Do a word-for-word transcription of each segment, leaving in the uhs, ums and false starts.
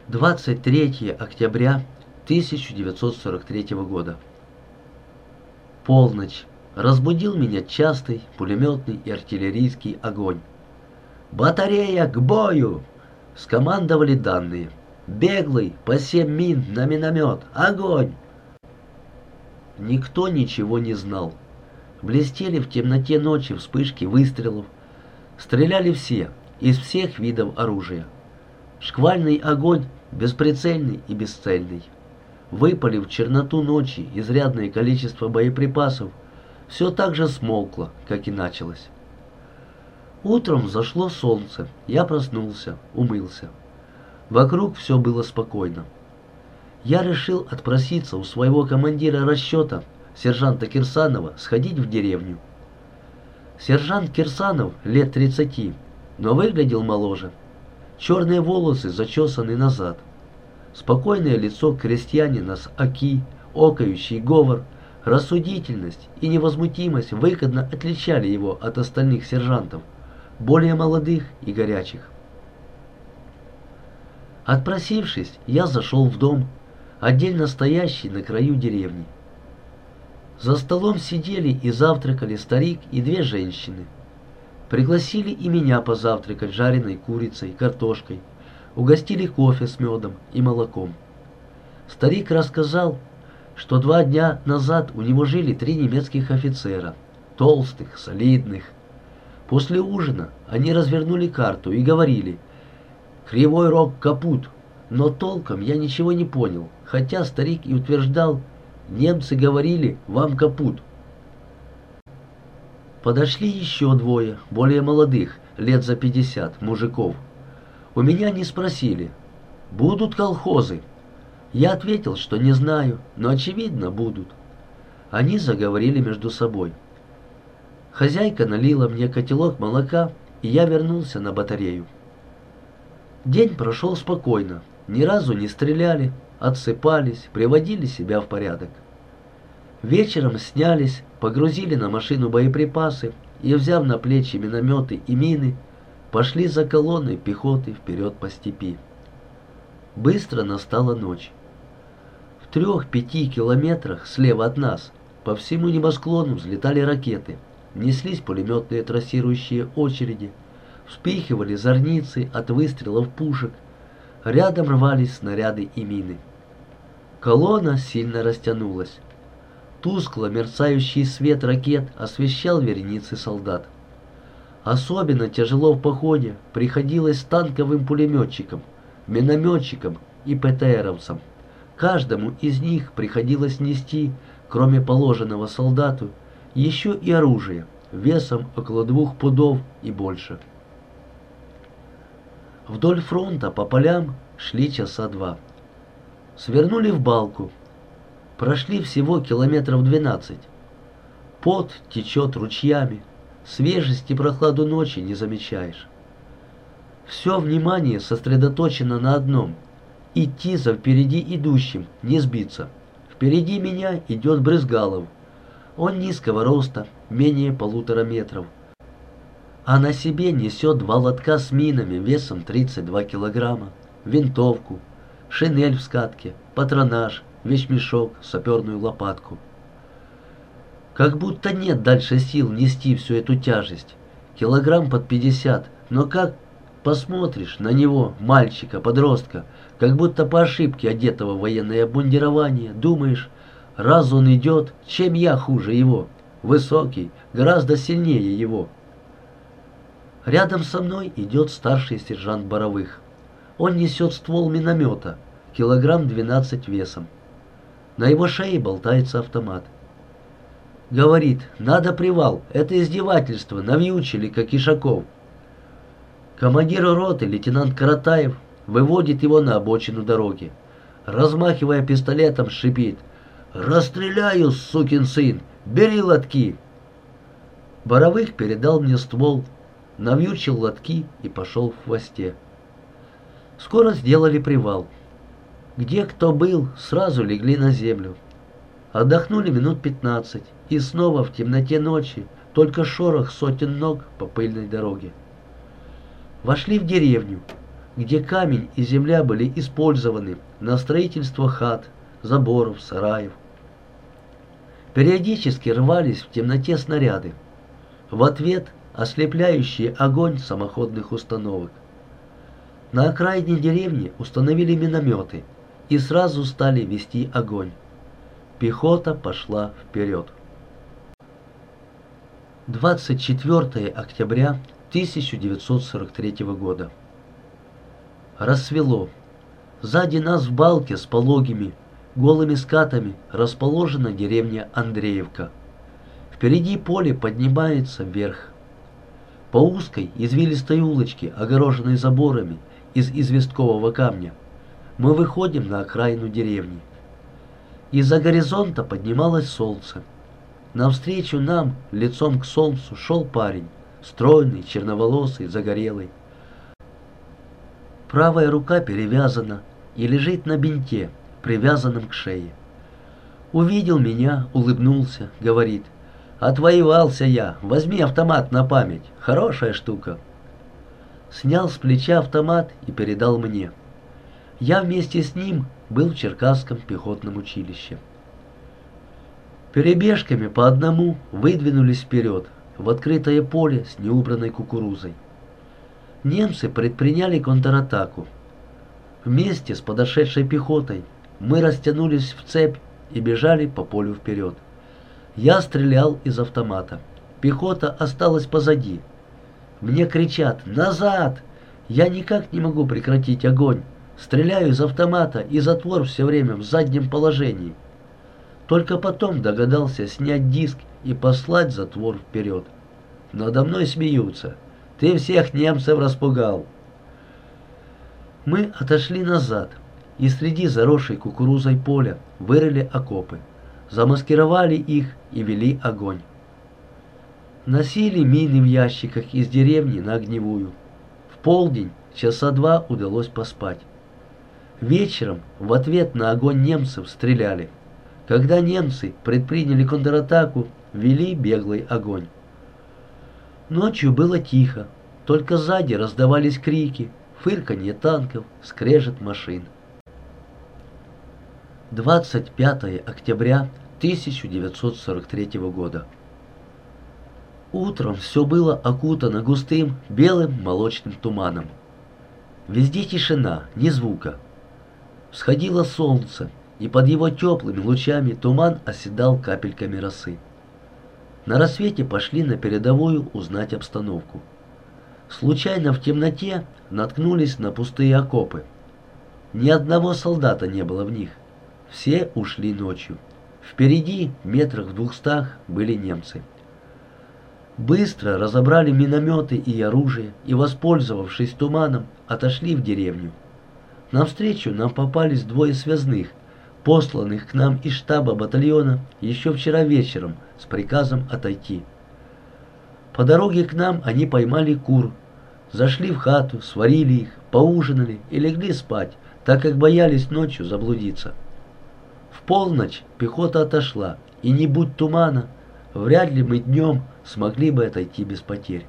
двадцать третьего октября тысяча девятьсот сорок третьего года. Полночь. Разбудил меня частый пулеметный и артиллерийский огонь. «Батарея, к бою!» — скомандовали данные. «Беглый, по семь мин на миномет! Огонь!» Никто ничего не знал. Блестели в темноте ночи вспышки выстрелов. Стреляли все, из всех видов оружия. Шквальный огонь, бесприцельный и бесцельный. Выпалив в черноту ночи изрядное количество боеприпасов, все так же смолкло, как и началось. Утром зашло солнце, я проснулся, умылся. Вокруг все было спокойно. Я решил отпроситься у своего командира расчета, сержанта Кирсанова, сходить в деревню. Сержант Кирсанов лет тридцати, но выглядел моложе. Черные волосы зачесаны назад. Спокойное лицо крестьянина с оки, окающий говор, рассудительность и невозмутимость выгодно отличали его от остальных сержантов, более молодых и горячих. Отпросившись, я зашел в дом, отдельно стоящий на краю деревни. За столом сидели и завтракали старик и две женщины. Пригласили и меня позавтракать жареной курицей, картошкой, угостили кофе с медом и молоком. Старик рассказал, что два дня назад у него жили три немецких офицера, толстых, солидных. После ужина они развернули карту и говорили: «Кривой рог капут», но толком я ничего не понял, хотя старик и утверждал: «Немцы говорили, вам капут». Подошли еще двое, более молодых, лет за пятьдесят, мужиков. У меня не спросили: «Будут колхозы?» Я ответил, что не знаю, но очевидно будут. Они заговорили между собой. Хозяйка налила мне котелок молока, и я вернулся на батарею. День прошел спокойно, ни разу не стреляли, отсыпались, приводили себя в порядок. Вечером снялись, погрузили на машину боеприпасы и, взяв на плечи минометы и мины, пошли за колонной пехоты вперед по степи. Быстро настала ночь. В трех-пяти километрах слева от нас по всему небосклону взлетали ракеты, неслись пулеметные трассирующие очереди, вспыхивали зорницы от выстрелов пушек, рядом рвались снаряды и мины. Колонна сильно растянулась. Тускло мерцающий свет ракет освещал вереницы солдат. Особенно тяжело в походе приходилось танковым пулеметчикам, минометчикам и ПТРовцам. Каждому из них приходилось нести, кроме положенного солдату, еще и оружие весом около двух пудов и больше. Вдоль фронта по полям шли часа два. Свернули в балку. Прошли всего километров двенадцать. Пот течет ручьями, свежесть и прохладу ночи не замечаешь. Все внимание сосредоточено на одном — идти за впереди идущим, не сбиться. Впереди меня идет Брызгалов. Он низкого роста, менее полутора метров, а на себе несет два лотка с минами весом тридцать два килограмма, винтовку, шинель в скатке, патронаж, вещмешок, саперную лопатку. Как будто нет дальше сил нести всю эту тяжесть. Килограмм под пятьдесят, но как посмотришь на него, мальчика, подростка, как будто по ошибке одетого в военное обмундирование, думаешь: раз он идет, чем я хуже его? Высокий, гораздо сильнее его. Рядом со мной идет старший сержант Боровых. Он несет ствол миномета, килограмм двенадцать весом. На его шее болтается автомат. Говорит: надо привал, это издевательство, навьючили, как ишаков. Командир роты, лейтенант Каратаев, выводит его на обочину дороги. Размахивая пистолетом, шипит: «Расстреляю, сукин сын! Бери лотки!» Боровых передал мне ствол, навьючил лотки и пошел в хвосте. Скоро сделали привал. Где кто был, сразу легли на землю. Отдохнули минут пятнадцать, и снова в темноте ночи только шорох сотен ног по пыльной дороге. Вошли в деревню. где камень и земля были использованы на строительство хат, заборов, сараев. Периодически рвались в темноте снаряды. В ответ ослепляющий огонь самоходных установок. На окраине деревни установили минометы и сразу стали вести огонь. Пехота пошла вперед. двадцать четвёртое октября тысяча девятьсот сорок третьего года. Рассвело. Сзади нас в балке с пологими, голыми скатами расположена деревня Андреевка. Впереди поле поднимается вверх. По узкой извилистой улочке, огороженной заборами из известкового камня, мы выходим на окраину деревни. Из-за горизонта поднималось солнце. Навстречу нам, лицом к солнцу, шел парень, стройный, черноволосый, загорелый. Правая рука перевязана и лежит на бинте, привязанном к шее. Увидел меня, улыбнулся, говорит: «Отвоевался я, возьми автомат на память, хорошая штука». Снял с плеча автомат и передал мне. Я вместе с ним был в Черкасском пехотном училище. Перебежками по одному выдвинулись вперед, в открытое поле с неубранной кукурузой. Немцы предприняли контратаку. Вместе с подошедшей пехотой мы растянулись в цепь и бежали по полю вперед. Я стрелял из автомата. Пехота осталась позади. Мне кричат: «Назад!» Я никак не могу прекратить огонь. Стреляю из автомата, и затвор все время в заднем положении. Только потом догадался снять диск и послать затвор вперед. Надо мной смеются. «Ты всех немцев распугал!» Мы отошли назад и среди заросшей кукурузой поля вырыли окопы, замаскировали их и вели огонь. Носили мины в ящиках из деревни на огневую. В полдень часа два удалось поспать. Вечером в ответ на огонь немцев стреляли. Когда немцы предприняли контратаку, вели беглый огонь. Ночью было тихо, только сзади раздавались крики, фырканье танков, скрежет машин. двадцать пятое октября тысяча девятьсот сорок третьего года. Утром все было окутано густым белым молочным туманом. Везде тишина, ни звука. Всходило солнце, и под его теплыми лучами туман оседал капельками росы. На рассвете пошли на передовую узнать обстановку. Случайно в темноте наткнулись на пустые окопы. Ни одного солдата не было в них. Все ушли ночью. Впереди, метрах в двухстах, были немцы. Быстро разобрали минометы и оружие и, воспользовавшись туманом, отошли в деревню. Навстречу нам попались двое связных, посланных к нам из штаба батальона еще вчера вечером с приказом отойти. По дороге к нам они поймали кур, зашли в хату, сварили их, поужинали и легли спать, так как боялись ночью заблудиться. В полночь пехота отошла, и не будь тумана, вряд ли мы днем смогли бы отойти без потерь.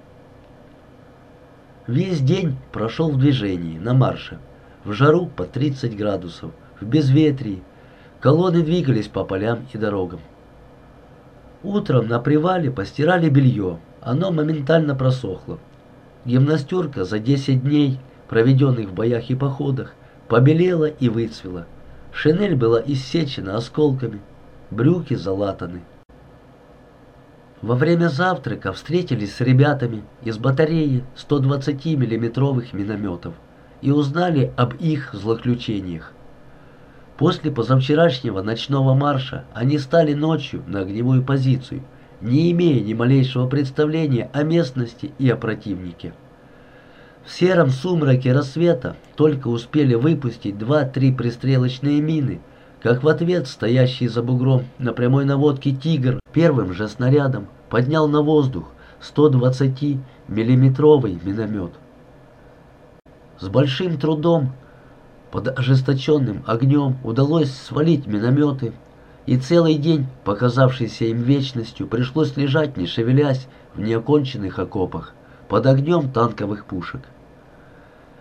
Весь день прошел в движении, на марше, в жару по тридцать градусов, в безветрии. Колонны двигались по полям и дорогам. Утром на привале постирали белье, оно моментально просохло. Гимнастерка за десять дней, проведенных в боях и походах, побелела и выцвела. Шинель была иссечена осколками, брюки залатаны. Во время завтрака встретились с ребятами из батареи сто двадцатимиллиметровых минометов и узнали об их злоключениях. После позавчерашнего ночного марша они стали ночью на огневую позицию, не имея ни малейшего представления о местности и о противнике. В сером сумраке рассвета только успели выпустить два-три пристрелочные мины, как в ответ стоящий за бугром на прямой наводке «Тигр» первым же снарядом поднял на воздух сто двадцатимиллиметровый миномет. С большим трудом, под ожесточенным огнем, удалось свалить минометы, и целый день, показавшийся им вечностью, пришлось лежать, не шевелясь, в неоконченных окопах, под огнем танковых пушек.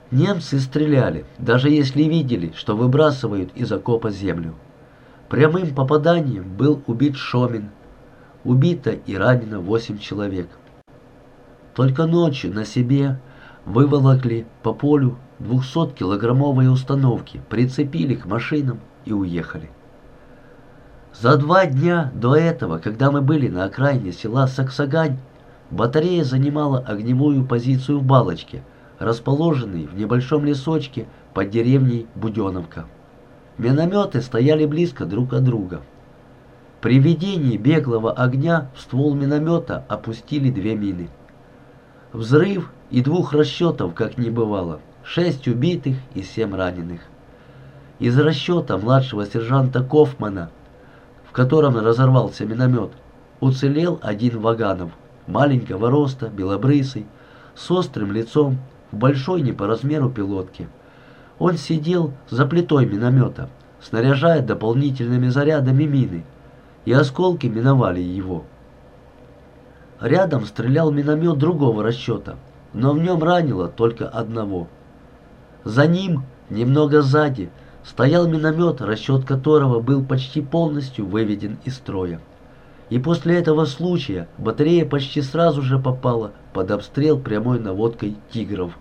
Немцы стреляли, даже если видели, что выбрасывают из окопа землю. Прямым попаданием был убит Шомин. Убито и ранено восемь человек. Только ночью на себе выволокли по полю двухсоткилограммовые установки, прицепили к машинам и уехали. За два дня до этого, когда мы были на окраине села Саксагань, батарея занимала огневую позицию в Балочке, расположенной в небольшом лесочке под деревней Буденовка. Минометы стояли близко друг от друга. При ведении беглого огня в ствол миномета опустили две мины. Взрыв и двух расчетов как не бывало. Шесть убитых и семь раненых. Из расчета младшего сержанта Кофмана, в котором разорвался миномет, уцелел один Ваганов, маленького роста, белобрысый, с острым лицом, в большой не по размеру пилотке. Он сидел за плитой миномета, снаряжая дополнительными зарядами мины, и осколки миновали его. Рядом стрелял миномет другого расчета, но в нем ранило только одного. За ним, немного сзади, стоял миномет, расчет которого был почти полностью выведен из строя. И после этого случая батарея почти сразу же попала под обстрел прямой наводкой «Тигров».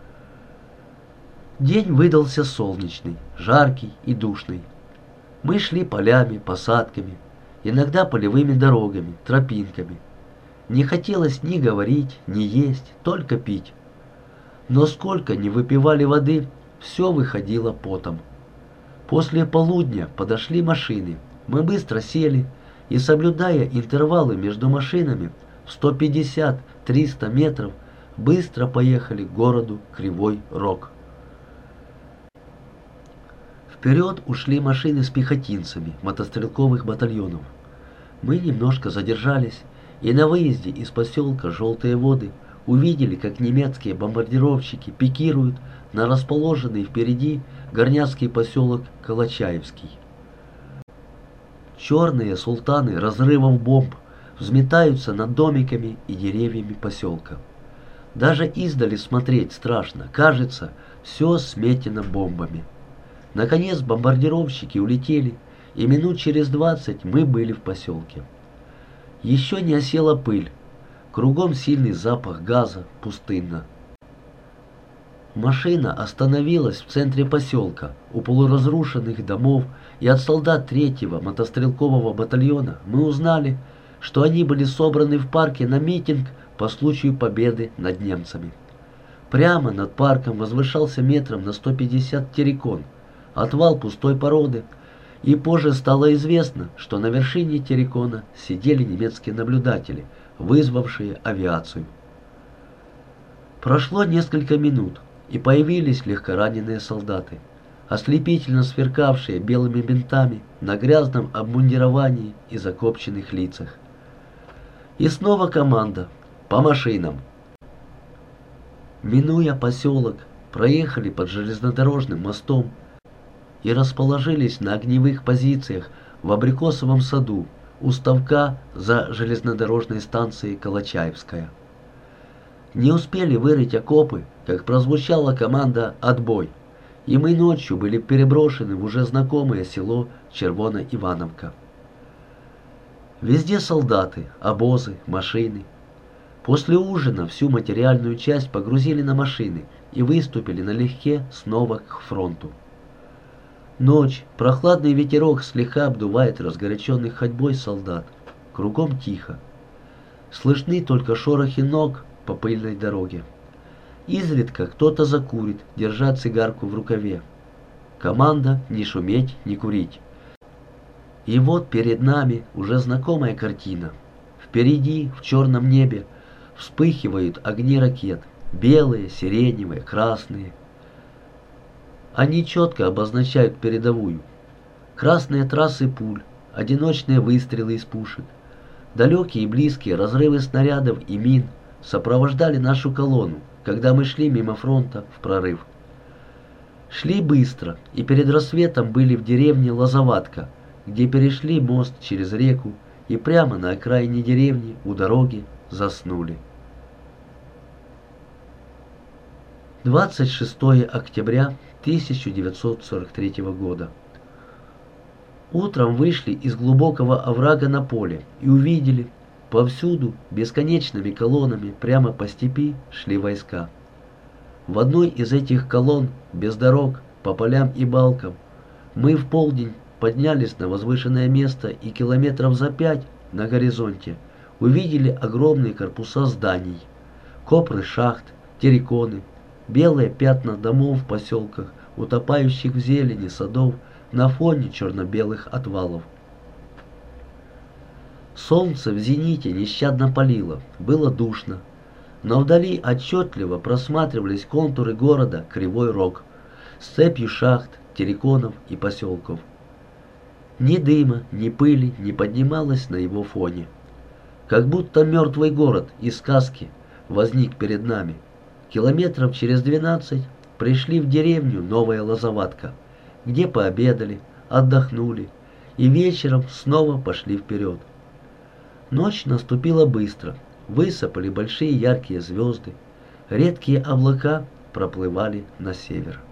День выдался солнечный, жаркий и душный. Мы шли полями, посадками, иногда полевыми дорогами, тропинками. Не хотелось ни говорить, ни есть, только пить. Но сколько ни выпивали воды, все выходило потом. После полудня подошли машины. Мы быстро сели и, соблюдая интервалы между машинами в сто пятьдесят — триста метров, быстро поехали к городу Кривой Рог. Вперед ушли машины с пехотинцами мотострелковых батальонов. Мы немножко задержались, и на выезде из поселка Желтые Воды увидели, как немецкие бомбардировщики пикируют на расположенный впереди горняцкий поселок Калачаевский. Черные султаны разрывов бомб взметаются над домиками и деревьями поселка. Даже издали смотреть страшно, кажется, все сметено бомбами. Наконец бомбардировщики улетели, и минут через двадцать мы были в поселке. Еще не осела пыль, кругом сильный запах газа, пустынно. Машина остановилась в центре поселка, у полуразрушенных домов, и от солдат третьего мотострелкового батальона мы узнали, что они были собраны в парке на митинг по случаю победы над немцами. Прямо над парком возвышался метром на сто пятьдесят террикон, отвал пустой породы, и позже стало известно, что на вершине террикона сидели немецкие наблюдатели, вызвавшие авиацию. Прошло несколько минут, и появились легкораненые солдаты, ослепительно сверкавшие белыми бинтами на грязном обмундировании и закопченных лицах. И снова команда: по машинам. Минуя поселок, проехали под железнодорожным мостом и расположились на огневых позициях в абрикосовом саду у ставка за железнодорожной станцией Калачаевская. Не успели вырыть окопы, как прозвучала команда «Отбой», и мы ночью были переброшены в уже знакомое село Червона-Ивановка. Везде солдаты, обозы, машины. После ужина всю материальную часть погрузили на машины и выступили налегке снова к фронту. Ночь, прохладный ветерок слегка обдувает разгоряченных ходьбой солдат. Кругом тихо. Слышны только шорохи ног по пыльной дороге. Изредка кто-то закурит, держа цигарку в рукаве. Команда: не шуметь, не курить. И вот перед нами уже знакомая картина. Впереди, в черном небе, вспыхивают огни ракет. Белые, сиреневые, красные. Они четко обозначают передовую. Красные трассы пуль, одиночные выстрелы из пушек, далекие и близкие разрывы снарядов и мин сопровождали нашу колонну, когда мы шли мимо фронта в прорыв. Шли быстро, и перед рассветом были в деревне Лозоватка, где перешли мост через реку, и прямо на окраине деревни у дороги заснули. двадцать шестое октября тысяча девятьсот сорок третьего года. Утром вышли из глубокого оврага на поле и увидели, повсюду бесконечными колоннами прямо по степи шли войска. В одной из этих колонн, без дорог, по полям и балкам, мы в полдень поднялись на возвышенное место и километров за пять на горизонте увидели огромные корпуса зданий, копры шахт, терриконы, белые пятна домов в поселках, утопающих в зелени садов на фоне черно-белых отвалов. Солнце в зените нещадно палило, было душно, но вдали отчетливо просматривались контуры города Кривой Рог с цепью шахт, терриконов и поселков. Ни дыма, ни пыли не поднималось на его фоне. Как будто мертвый город из сказки возник перед нами. Километров через двенадцать пришли в деревню Новая Лозоватка, где пообедали, отдохнули и вечером снова пошли вперед. Ночь наступила быстро, высыпали большие яркие звезды, редкие облака проплывали на север.